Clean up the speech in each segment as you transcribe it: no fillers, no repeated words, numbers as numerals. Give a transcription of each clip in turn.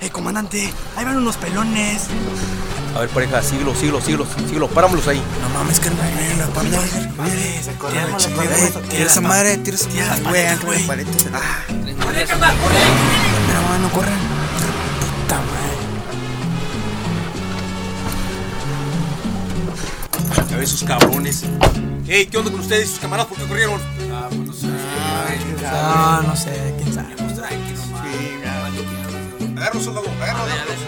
Comandante, ahí van unos pelones. A ver, pareja, síguelo, páramelos ahí. No mames, carnal, la panda. Tira esa madre, tira las paletas, güey. Corre, No corran. Puta madre. A ver esos cabrones. Hey, ¿qué onda con ustedes, sus camaradas? ¿Por qué corrieron? Pues no sé. No sé, quién sabe. Agarra, soldado, agarra.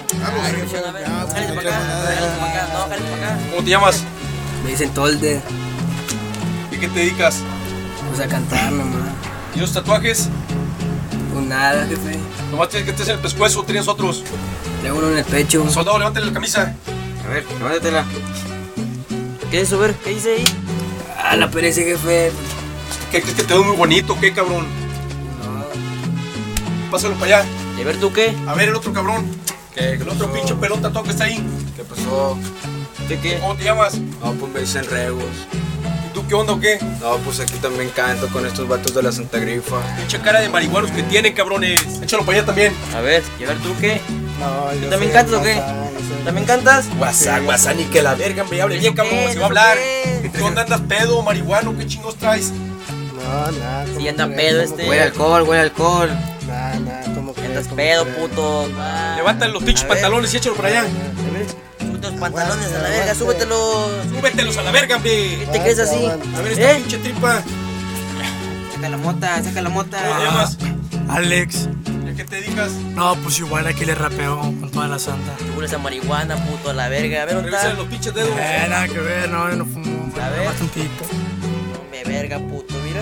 Cállate para acá. ¿Cómo te llamas? Me dicen Tolder. ¿Y qué te dedicas? Pues a cantar nomás. ¿Y los tatuajes? Pues nada, jefe. Nomás tienes que tener en el pescuezo, ¿o tienes otros? Tengo uno en el pecho. Soldado, levántale la camisa. A ver, levántatela. ¿Qué es eso, ver? ¿Qué dice ahí? Ah, la pereza, jefe. ¿Qué crees que te veo muy bonito? ¿Qué, cabrón? No. Pásalo para allá. ¿Y a ver tú qué? A ver, el otro cabrón. El otro pinche pelón tatuado que está ahí. ¿Qué pasó? ¿Qué qué? ¿Cómo te llamas? No, pues me dicen Regos. ¿Y tú qué onda o qué? No, pues aquí también canto con estos vatos de la Santa Grifa. Pinche cara de marihuanos que tienen, cabrones. Échalo para allá también. A ver, ¿y a ver tú qué? No, ¿Tú también cantas o qué? ¿También cantas? Guasá, ni que la verga, hombre. Hable bien, cabrón, se va a hablar. ¿Qué onda andas pedo, marihuano? ¿Qué chingos traes? No, nada. Si anda pedo Huele alcohol. Nada, como que. Andas pedo, puto. Levántale los pinches A ver. pantalones y échalo para allá. Súbete los pantalones a la verga, súbetelos. Súbetelos a la verga, hombre. ¿Qué te crees así? A ver esta pinche tripa. Saca la mota. ¿Cómo te llamas? Alex. ¿Y a qué te dedicas? No, pues igual aquí le rapeo con toda la santa. Tú hueles a marihuana, puto, a la verga. A ver, ¿dónde Revísale está? los pinches dedos. Nada que ver, no, yo no fumo. A ver. Bastantito. Hombre, verga, puto, mira.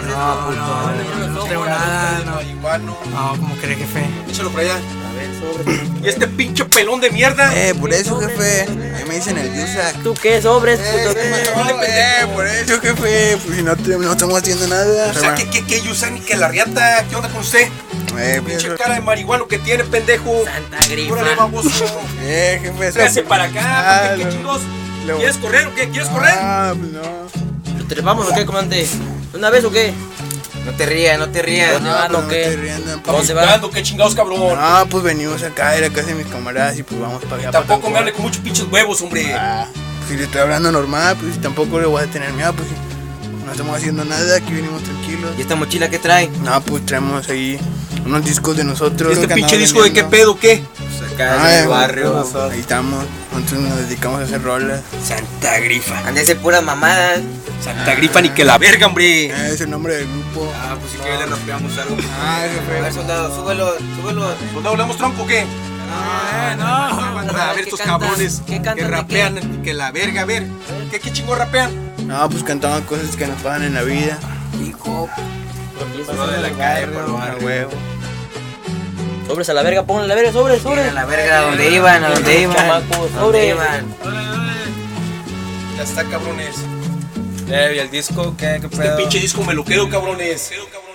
No tengo nada, no. Marihuano. No, como cree, jefe. Échalo para allá. A ver, sobre. ¿Y este pinche pelón de mierda? Por eso, jefe. A mí me dicen el Yusak. ¿Tú qué sobres, puto? ¿Qué Por eso, jefe. Pues si no estamos haciendo nada. O sea, ¿qué Yusan ni que la riata? ¿Qué onda con usted? Pinche cara de marihuano que tiene, pendejo. Santa Grifa. Órale, baboso. Jefe. Véase para acá, ¿qué chingos? Luego. ¿Quieres correr o qué? ¿Quieres correr? Pues no. ¿Te vamos o qué, comandante? ¿Una vez o qué? No te rías. ¿Dónde van pues o no qué? me estoy riendo. ¿Dónde van? Jugando, ¿qué chingados, cabrón? Ah, pues venimos acá, era casa de mis camaradas y pues vamos para allá. Tampoco me hable con muchos pinches huevos, hombre. Si le estoy hablando normal, pues tampoco le voy a tener miedo, pues no estamos haciendo nada, aquí venimos tranquilos. ¿Y esta mochila qué trae? No, pues traemos ahí unos discos de nosotros. ¿Este que pinche andamos disco de qué vendiendo. pedo, qué? Pues acá en el barrio. Ahí estamos, nosotros nos dedicamos a hacer rolas. Santa Grifa. Han de ser puras mamadas. Santa Grifa ni que la verga, hombre. Es el nombre del grupo. Ah, pues si quieres le rapeamos algo. Jefe. A ver, soldado, súbelo. ¿Soldado, le damos tronco o qué? No. A ver ¿Qué estos cantas? cabrones ¿Qué cantas que de rapean ni que la verga, a ver. ¿Qué chingo rapean? No, pues cantamos cosas que nos pasan en la vida. Hijo. De la calle, por lo A huevo. Sobres a la verga, ponle a la verga, sobres. A la verga, ¿a dónde iban? Chamacos, ¿A dónde sobres. iban? Ya está, cabrones. ¿Y el disco qué Este pinche disco me lo quedo, cabrones.